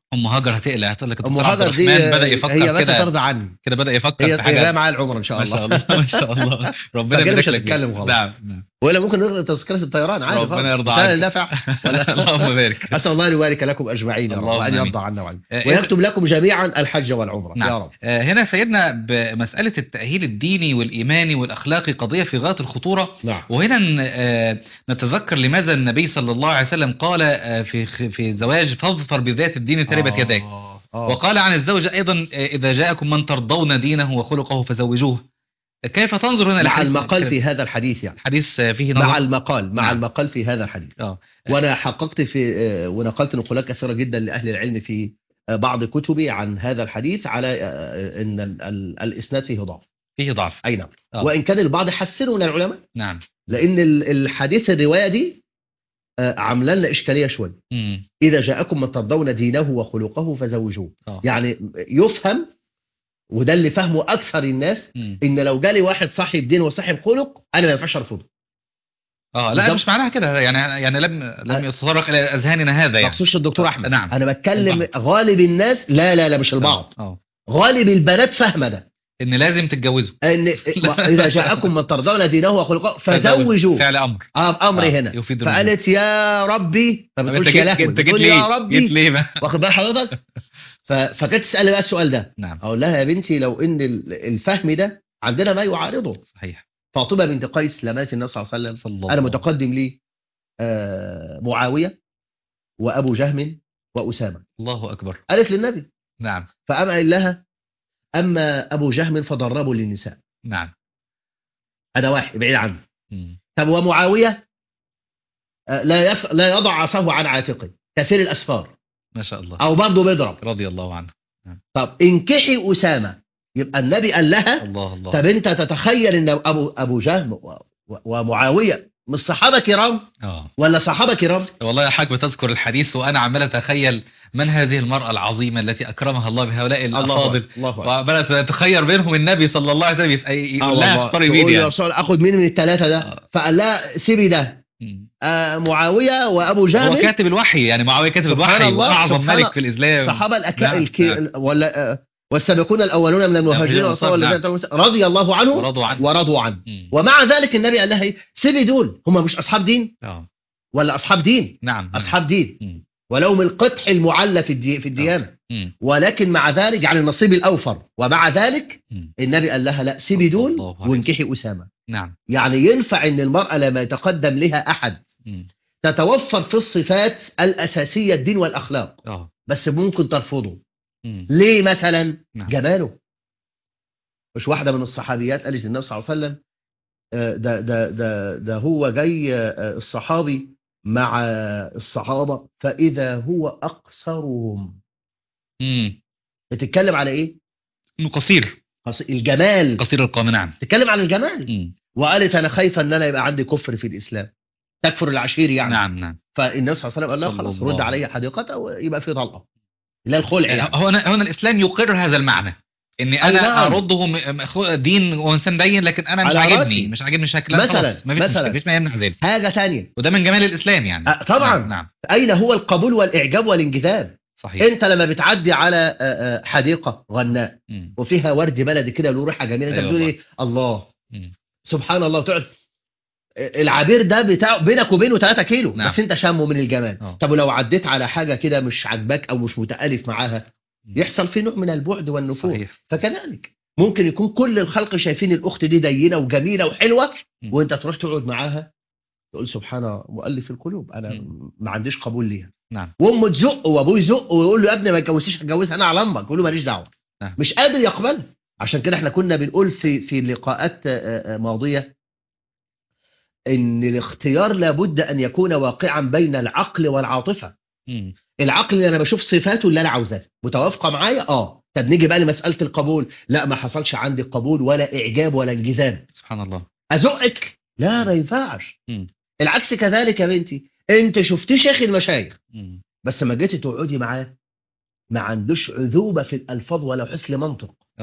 ام هاجر هتقلع، هتقول لك ام الدكتور عبد هاجر دي الرحمن بدا يفكر هي بس كده، ترضى عني، كده بدا يفكر هي في حاجه. معايا العمره ان شاء ما الله. شاء الله ما شاء الله، ربنا فكده يبارك مش لك هتتكلم فيها. خلاص. نعم نعم. ولا ممكن نلغي تذكره الطيران عادي ربنا خالص، يرضى مش انا عنك. اللي دافع ولا. اللهم بارك. اسال الله ان يبارك لكم اجمعين يا رب، اللهم وان يرضى امين. عنا وعنكم، إذ- ويكتب لكم جميعا الحج والعمره نعم. يا رب. هنا سيدنا بمسألة التأهيل الديني والإيماني والأخلاقي قضية في غاية الخطورة. نعم. وهنا نتذكر لماذا النبي صلى الله عليه وسلم قال في الزواج فاظفر بذات الدين تربت يداك. وقال عن الزوج أيضا إذا جاءكم من ترضون دينه وخلقه فزوجوه. كيف تنظر هنا مع الحديث؟ المقال في هذا الحديث، يعني حديث فيه نظر. مع المقال، مع نعم. المقال في هذا الحديث. آه. وانا حققت في ونقلت نقولات كثيره جدا لاهل العلم في بعض كتبي عن هذا الحديث على ان الاسناد فيه ضعف. فيه ضعف. اي نعم. وان كان البعض حسنه من العلماء. نعم. لان الحديث الروايه دي عامله لنا اشكاليه شويه. اذا جاءكم من ترضون دينه وخلقه فزوجوه. يعني يفهم، وده اللي فهمه اكثر الناس، ان لو جالي واحد صاحب دين وصاحب خلق انا ما ينفعش ارفضه. لا مش معناها كده، يعني لم يتطرق الى اذهاننا هذا، يعني ما اقصدش الدكتور احمد. نعم. انا بتكلم غالب الناس، لا مش البعض. غالب البنات فاهمه ده، ان لازم تتجوزوا، ان اذا جاءكم من ترضون دينه وخلقه فزوجوه. فعل امر. امر هنا. فقالت يا ربي، ما بتقولش يا لهوي، بتقول يا ربي. واخد بال حضرتك؟ فكانت تسالني بقى السؤال ده. نعم. اقول لها يا بنتي لو ان الفهم ده عندنا ما يعارضه. صحيح. فاطمه بنت قيس لما مات النبي صلى الله عليه وسلم، انا متقدم لي معاويه وابو جهم واسامه. الله اكبر. قالت للنبي. نعم. فقام قال لها اما ابو جهم فضربوا للنساء. نعم. هذا واحد بعيد عنه. طب ومعاويه لا يضع عصاه عن عاتقه، كثير الاسفار. ما شاء الله. او برضه بيضرب. رضي الله عنه. طب انكحي اسامه. يبقى النبي قال لها الله. طب انت تتخيل ان ابو جهم ومعاويه مش صحابه كرام ولا صحابه كرام؟ والله يا حاج بتذكر الحديث وانا عمال اتخيل من هذه المرأة العظيمة التي أكرمها الله بهؤلاء الأفاضل، وعمال أتخيل بينهم النبي صلى الله عليه وسلم يقول لها اختاري مين، يعني أخذ مين من الثلاثة ده؟ فقال لها سيبي ده. معاوية وأبو جهم. هو كاتب الوحي، يعني معاوية كاتب الوحي وأعظم ملك في الإسلام. صحابة ولا والسابقون الأولون من المهاجرين والأنصار رضي الله عنهم ورضوا عنه. ومع ذلك النبي قال لها سيبي دول، هم مش أصحاب دين ولا أصحاب دين؟ نعم. أصحاب دين. ولو من القطح المعلى في الديانة. ولكن مع ذلك يعني النصيب الأوفر، ومع ذلك النبي قال لها لا سيبي دول وانكحي أسامة. نعم. يعني ينفع ان المرأة لما يتقدم لها أحد تتوفر في الصفات الأساسية الدين والأخلاق، بس ممكن ترفضه. ليه مثلا؟ جماله. مش واحدة من الصحابيات قالت للنبي صلى الله عليه وسلم ده هو جاي الصحابي مع الصحابة فإذا هو أقصرهم. بتتكلم على إيه؟ إنه قصير. الجمال، قصير القامة. نعم. تتكلم عن الجمال. وقالت أنا خايفة أن أنا يبقى عندي كفر في الإسلام، تكفر العشير يعني. نعم. فالنبي صلى الله عليه وسلم قال له خلاص رد علي حديقته ويبقى في طلقة، لا الخلع يعني. هنا الإسلام يقر هذا المعنى، إني أنا أرده دين وإنسان دين، لكن أنا مش عاجبني شكله مثلا. ما فيش ما يمنع ذلك. حاجة ثانية، وده من جمال الإسلام يعني. طبعا. نعم. أين هو القبول والإعجاب والانجذاب؟ صحيح. أنت لما بتعدي على حديقة غناء وفيها ورد بلدي كده له ريحة جميلة، أنت بتقول إيه؟ الله سبحان الله. تقعد العبير ده بتاع بينك وبينه 3 كيلو. نعم. بس انت شامه من الجمال. طب ولو عديت على حاجة كده مش عجبك او مش متألف معاها يحصل فيه نوع من البعد والنفور. فكذلك ممكن يكون كل الخلق شايفين الاخت دي دينة وجميلة وحلوة وانت تروح تقعد معاها تقول سبحان مؤلف القلوب، انا ما عنديش قبول ليها. نعم. وامه تزق وابوه يزق ويقول له يا ابني ما تجوزيش، هتجوزها انا على امك، يقول له ماليش دعوه. نعم. مش قادر يقبلها. عشان كده احنا كنا بنقول في لقاءات ماضية ان الاختيار لابد ان يكون واقعا بين العقل والعاطفة. العقل اللي انا بشوف صفاته اللي انا عاوزاها متوافقة معايا. طب نيجي بقى لمسألة القبول، لا ما حصلش عندي قبول ولا اعجاب ولا انجذاب. سبحان الله. ازقك؟ لا ما ينفعش. العكس كذلك يا بنتي، انت شفتي شيخ المشايخ بس ما جيتي تقعدي معاه ما عندوش عذوبة في الالفاظ ولا حسن منطق.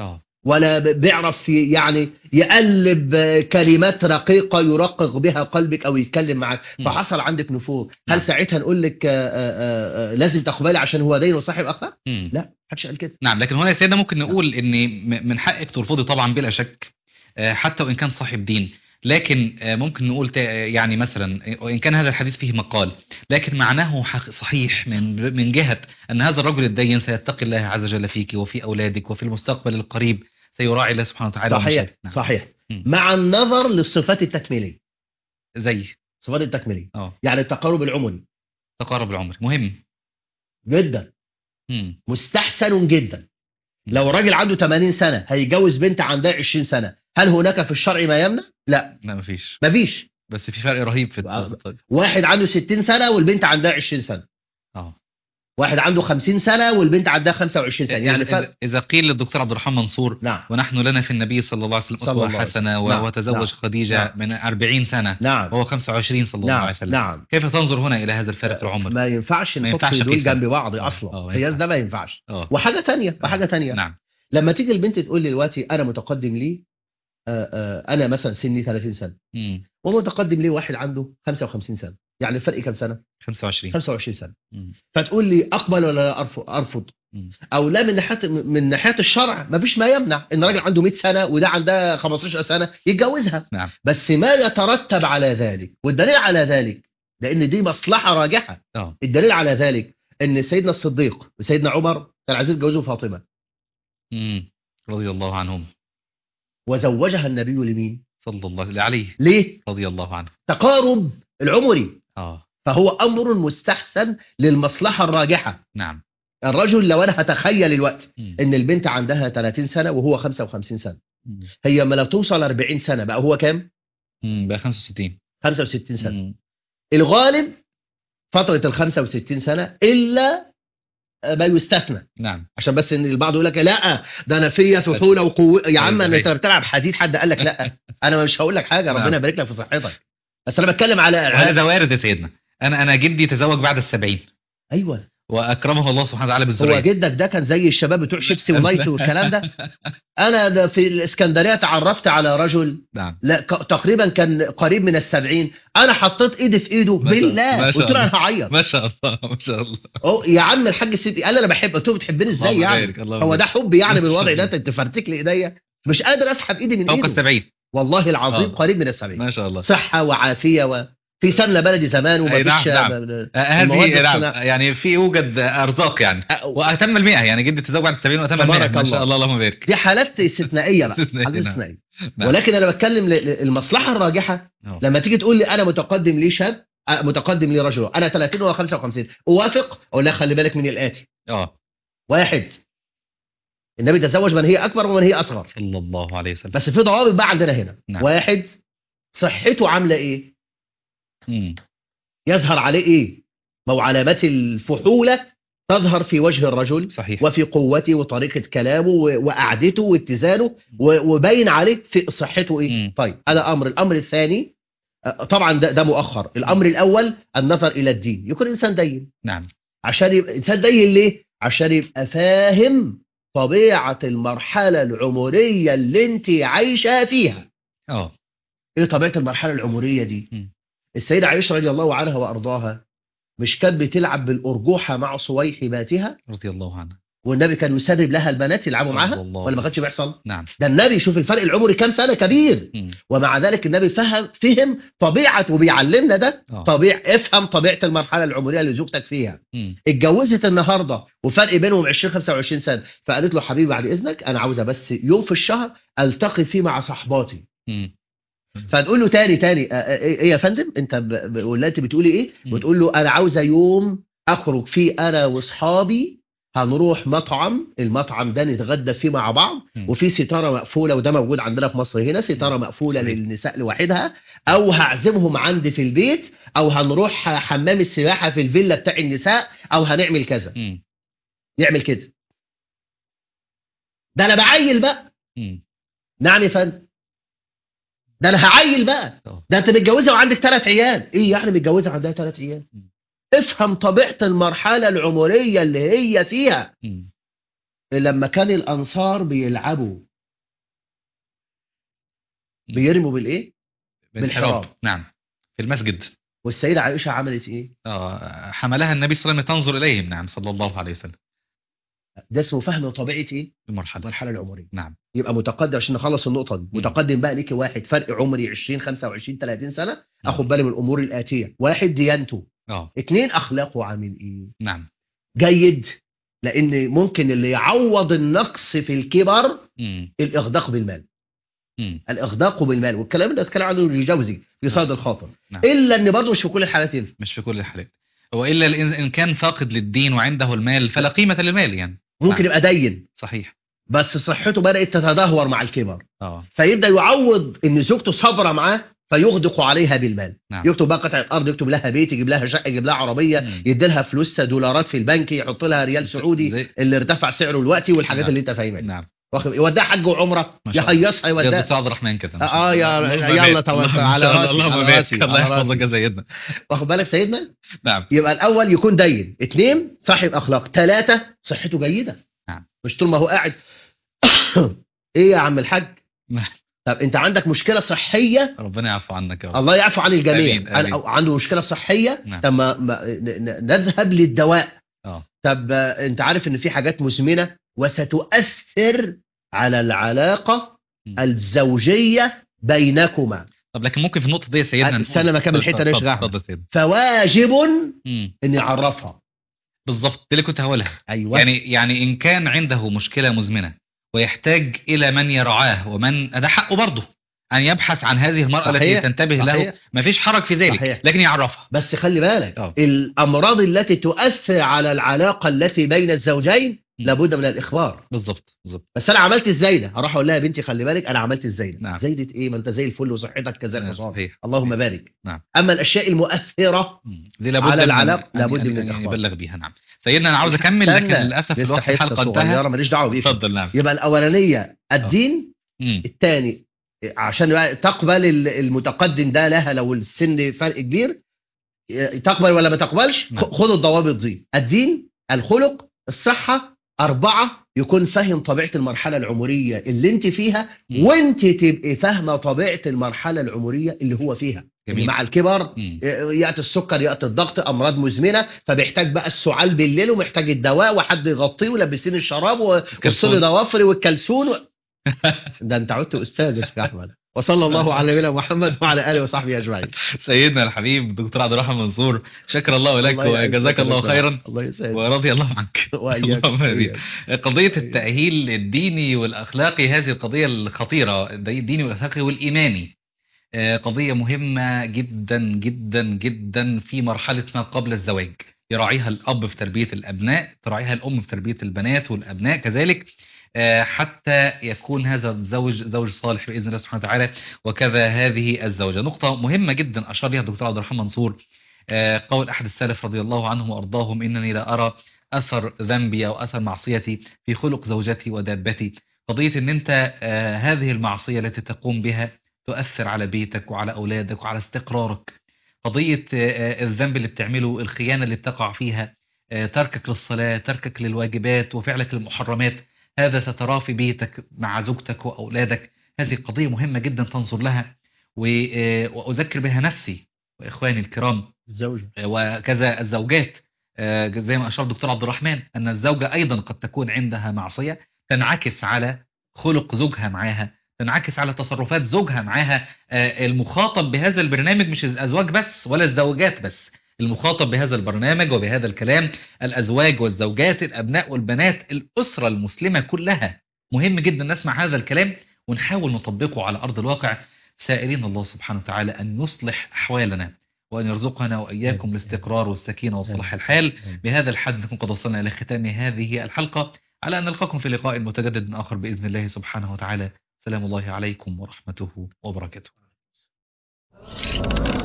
ولا بيعرف يعني يقلب كلمات رقيقة يرقق بها قلبك أو يتكلم معك، فحصل عندك نفور، هل ساعتها نقول لك لازم تاخد بالي عشان هو دين وصاحب أخلاق؟ لا، محدش قال كده. نعم، لكن هنا يا سيدنا ممكن نقول ان من حقك ترفضي طبعا بلا شك، حتى وان كان صاحب دين، لكن ممكن نقول يعني مثلا وان كان هذا الحديث فيه مقال، لكن معناه صحيح من جهة ان هذا الرجل الدين سيتقي الله عز وجل فيك وفي اولادك وفي المستقبل القريب سيراعي الله سبحانه وتعالى. صحيح. نعم. صحيح. مع النظر للصفات التكميلية، زي الصفات التكميلية يعني التقارب العمري. التقارب العمري مهم جدا، مستحسن جدا. لو راجل عنده 80 سنة هيجوز بنت عندها 20 سنة، هل هناك في الشرع ما يمنع؟ لا مفيش. بس في فرق رهيب في واحد عنده 60 سنة والبنت عندها 20 سنة. واحد عنده 50 سنة والبنت عندها 25 سنة. يعني إذا قيل للدكتور عبد الرحمن منصور نعم. ونحن لنا في النبي صلى الله عليه وسلم أسوة حسنة وهو تزوج خديجة من 40 سنة وهو 25 صلى الله عليه وسلم، كيف تنظر هنا إلى هذا الفرق العمر؟ ما ينفعش نحط دول جنب بعض أصلا، قياس ده ما ينفعش. وحاجة تانية نعم. لما تيجي البنت تقول لي دلوقتي أنا متقدم لي أنا مثلا سني 30 سنة ومتقدم لي واحد عنده 55 سنة، يعني الفرق كم سنة؟ 25 سنة. فتقول لي أقبل ولا لا أرفض؟ أو لا، من ناحية الشرع ما فيش ما يمنع إن راجل عنده 100 سنة وده عندها 15 سنة يتجوزها. نعم. بس ما يترتب على ذلك، والدليل على ذلك لأن دي مصلحة راجحة. الدليل على ذلك إن سيدنا الصديق وسيدنا عمر كان عايزين يتجوزوا فاطمة رضي الله عنهم، وزوجها النبي لمين؟ صلى الله عليه. ليه؟ رضي الله عنه. تقارب العمري. فهو أمر مستحسن للمصلحة الراجحة. نعم. الرجل لو أنا هتخيل الوقت إن البنت عندها 30 سنة وهو 55 سنة، هي ما لو توصل 40 سنة بقى هو كام؟ بقى 65 سنة. الغالب فترة ال 65 سنة إلا ما يستثنى. نعم. عشان بس ان البعض يقول لك لا ده انا فيا طفوله وقوه. يا عم انت بتلعب حديد، حد قال لك لا؟ انا مش هقول لك حاجه، ربنا يبارك لك في صحتك، بس انا بتكلم على هذا وارد يا سيدنا. انا جدي تزوج بعد ال70. ايوه، واكرمه الله سبحانه وتعالى بالذريه. هو جدك ده كان زي الشباب بتوع شيبسي ولايت والكلام ده. انا ده في الاسكندريه تعرفت على رجل نعم. لا تقريبا كان قريب من ال70. انا حطيت ايدي في ايده بالله، قلت له انا هعيط. ما شاء الله ما شاء الله. يا عم الحاج سيدي قال لي انا بحبك. قلت له بتحبني ازاي يعني؟ هو ده حب يعني بالوضع ده؟ انت فرتك لي ايديا، مش قادر اسحب ايدي من ايده. فوق ال70 والله العظيم. قريب من ال70 ما شاء الله. صحه وعافيه في سمنه بلدي زمان وما فيش. هذه يعني في يوجد ارزاق يعني. واتم ال100 يعني جدي تزوج بعد ال70 واتم ال100 ما شاء الله اللهم بارك. دي حالات استثنائيه بقى. حالات استثنائيه. ولكن انا بتكلم المصلحه الراجحه. لما تيجي تقول لي انا متقدم لي شاب، متقدم لي رجل، انا 30 وهو 55، اوافق؟ اقول لك خلي بالك من الاتي. واحد، النبي تزوج من هي اكبر ومن هي اصغر صلى الله عليه وسلم، بس في ضوابط بقى عندنا هنا. نعم. واحد، صحته عامله ايه؟ يظهر عليه ايه؟ ما هو علامات الفحولة تظهر في وجه الرجل. صحيح. وفي قوته وطريقة كلامه وقعدته واتزانه وبين عليك في صحته ايه. طيب هذا الامر الثاني طبعا ده مؤخر. الامر الاول النظر الى الدين، يكون انسان دين. نعم. عشان يبقى انسان دين ليه؟ عشان يبقى فاهم طبيعة المرحلة العمرية اللي انت عايشة فيها. ايه طبيعة المرحلة العمرية دي؟ السيدة عائشة رضي الله عنها وأرضاها مش كانت بتلعب بالأرجوحة مع صويحباتها رضي الله عنها، والنبي كان يسرب لها البنات يلعبوا معها ولا ما كانش بيحصل؟ نعم. ده النبي شوف الفرق العمري كام سنة كبير. ومع ذلك النبي فهم طبيعة، وبيعلمنا ده افهم طبيعة المرحلة العمرية اللي زوجتك فيها. اتجوزت النهاردة وفرق بينهم 20-25 سنة، فقالت له حبيبي بعد إذنك أنا عاوزة بس يوم في الشهر ألتقي فيه مع صحباتي. فتقول له تاني ايه يا فندم انت ولا انت بتقولي ايه؟ وتقول له انا عاوزه يوم اخرج فيه انا واصحابي، هنروح المطعم ده نتغدى فيه مع بعض، وفي ستاره مقفوله، وده موجود عندنا في مصر هنا، ستاره مقفوله للنساء لوحدها، او هعزمهم عندي في البيت، او هنروح حمام السباحه في الفيلا بتاع النساء، او هنعمل كذا. يعمل كده. ده انا بعيل بقى. نعم يا فندم، ده انا هعيل بقى. ده انت متجوزه وعندك 3 عيال. ايه يعني متجوزه عندها 3 عيال؟ افهم طبيعه المرحله العمريه اللي هي فيها. لما كان الانصار بيلعبوا بيرموا بالايه؟ بالحراب. نعم، في المسجد. والسيدة عائشة عملت ايه؟ حملها النبي صلى الله عليه وسلم تنظر إليهم. نعم، صلى الله عليه وسلم. ده اسمه فهم طبيعة ايه؟ المرحلة. المرحلة العمرية. نعم. يبقى متقدم عشان نخلص النقطة دي. متقدم بقى ليكي واحد فرق عمري 20 25 30 سنة، اخد بالي من الامور الآتية. واحد، ديانته. 2، اخلاقه عامل ايه؟ نعم. جيد. لان ممكن اللي يعوض النقص في الكبر الاغداق بالمال. الاغداق بالمال، والكلام ده اتكلم عنه الجوزي في صيد الخاطر. الا ان برضه مش في كل الحالات ينفع. مش في كل الحالات. والا ان كان فاقد للدين وعنده المال فلا قيمة للمال يعني. ممكن يبقى دين صحيح، بس صحته بدأت تتدهور مع الكبر. فيبدأ يعوض ان زوجته صبرة معاه فيغدق عليها بالمال. يكتب بقى قطعة ارض، يكتب لها بيت، يجيب لها شقة، يجيب لها عربية، يدي لها فلوس دولارات في البنك، يحط لها ريال سعودي اللي ارتفع سعره دلوقتي، والحاجات اللي انت فاهمها. نعم. يوديها حج وعمره، يهيصها يوديها. دكتور عبد الرحمن كده. يلا توكل على راسي. الله يحفظك يا سيدنا. واخد بالك سيدنا؟ نعم. يبقى الاول يكون دين، 2 صاحب اخلاق، 3 صحته جيده. نعم. مش طول ما هو قاعد ايه يا عم الحاج؟ نعم. طب انت عندك مشكله صحيه، ربنا يعفو عنك يا رب. الله يعفو عن الجميع. أمين. عنده مشكله صحيه. نعم. طب نذهب للدواء. طب انت عارف ان في حاجات مزمنه وستؤثر على العلاقه الزوجيه بينكما. طب لكن ممكن في النقطه دي يا سيدنا استنى ما كمل الحته دي اشرحها. فواجب ان يعرفها. بالظبط، دي اللي كنت هقولها. أيوة. يعني ان كان عنده مشكله مزمنه ويحتاج الى من يرعاه ومن ده حقه برضه ان يبحث عن هذه المراه التي تنتبه له، ما فيش حرج في ذلك. صحيح. لكن يعرفها. بس خلي بالك الامراض التي تؤثر على العلاقه التي بين الزوجين لابد من الاخبار. بالظبط. بس انا عملت الزايده، هروح اقول لها يا بنتي خلي بالك انا عملت الزايده. نعم. زايده ايه؟ ما انت زي الفل وصحتك كذا الحصان. اللهم بارك. نعم. اما الاشياء المؤثره على العلاقه لابد من الاخبار. يبلغ بيها. نعم سيدنا، انا عاوز اكمل لكن للاسف الوقت الحلقه انتهى. ماليش دعوه بيك. اتفضل. نعم. يبقى الاولانيه الدين. الثاني عشان تقبل المتقدم ده لها لو السن فرق كبير، تقبل ولا ما تقبلش. نعم. خدوا الضوابط دي: الدين، الخلق، الصحة. 4 يكون فاهم طبيعة المرحلة العمرية اللي انت فيها، وانت تبقي فاهمة طبيعة المرحلة العمرية اللي هو فيها. يعني مع الكبر يأتي السكر، يأتي الضغط، أمراض مزمنة، فبيحتاج بقى السعال بالليل، ومحتاج الدواء، وحد يغطيه ويلبسين الشراب ويفصل ضوافري والكلسون ده انت عدت أستاذ يا أحمد. وصلى الله على نبينا محمد وعلى آله وصحبه أجمعين. سيدنا الحبيب دكتور عبد الرحمن منصور، شكر الله لك وجزاك الله خيرا. الله يسعدك ورضي الله عنك. قضية التأهيل الديني والأخلاقي، هذه القضية الخطيرة، الديني والأخلاقي والإيماني، قضية مهمة جدا جدا جدا في مرحلة ما قبل الزواج. يراعيها الأب في تربية الأبناء، تراعيها الأم في تربية البنات والأبناء كذلك، حتى يكون هذا الزوج زوج صالح بإذن الله سبحانه وتعالى، وكذا هذه الزوجة. نقطة مهمة جدا أشار لها الدكتور عبد الرحمن منصور، قول أحد السلف رضي الله عنهم وأرضاهم: إنني لا أرى أثر ذنبي أو أثر معصيتي في خلق زوجتي ودابتي. قضية أن أنت هذه المعصية التي تقوم بها تؤثر على بيتك وعلى أولادك وعلى استقرارك. قضية الذنب اللي بتعمله، الخيانة اللي بتقع فيها، تركك للصلاة، تركك للواجبات وفعلك للمحرمات، هذا ستراه في بيتك مع زوجتك وأولادك. هذه قضية مهمة جدا تنظر لها، وأذكر بها نفسي وإخواني الكرام الزوجة وكذا الزوجات. زي ما أشار الدكتور عبد الرحمن أن الزوجة أيضا قد تكون عندها معصية تنعكس على خلق زوجها معها، تنعكس على تصرفات زوجها معها. المخاطب بهذا البرنامج مش الأزواج بس ولا الزوجات بس، المخاطب بهذا البرنامج وبهذا الكلام الأزواج والزوجات، الأبناء والبنات، الأسرة المسلمة كلها. مهم جدا نسمع هذا الكلام ونحاول نطبقه على أرض الواقع، سائلين الله سبحانه وتعالى أن يصلح أحوالنا وأن يرزقنا وإياكم الاستقرار والسكينة وصلاح الحال. بهذا الحد نكون قد وصلنا إلى ختام هذه الحلقة، على أن نلقاكم في لقاء متجدد آخر بإذن الله سبحانه وتعالى. سلام الله عليكم ورحمته وبركاته.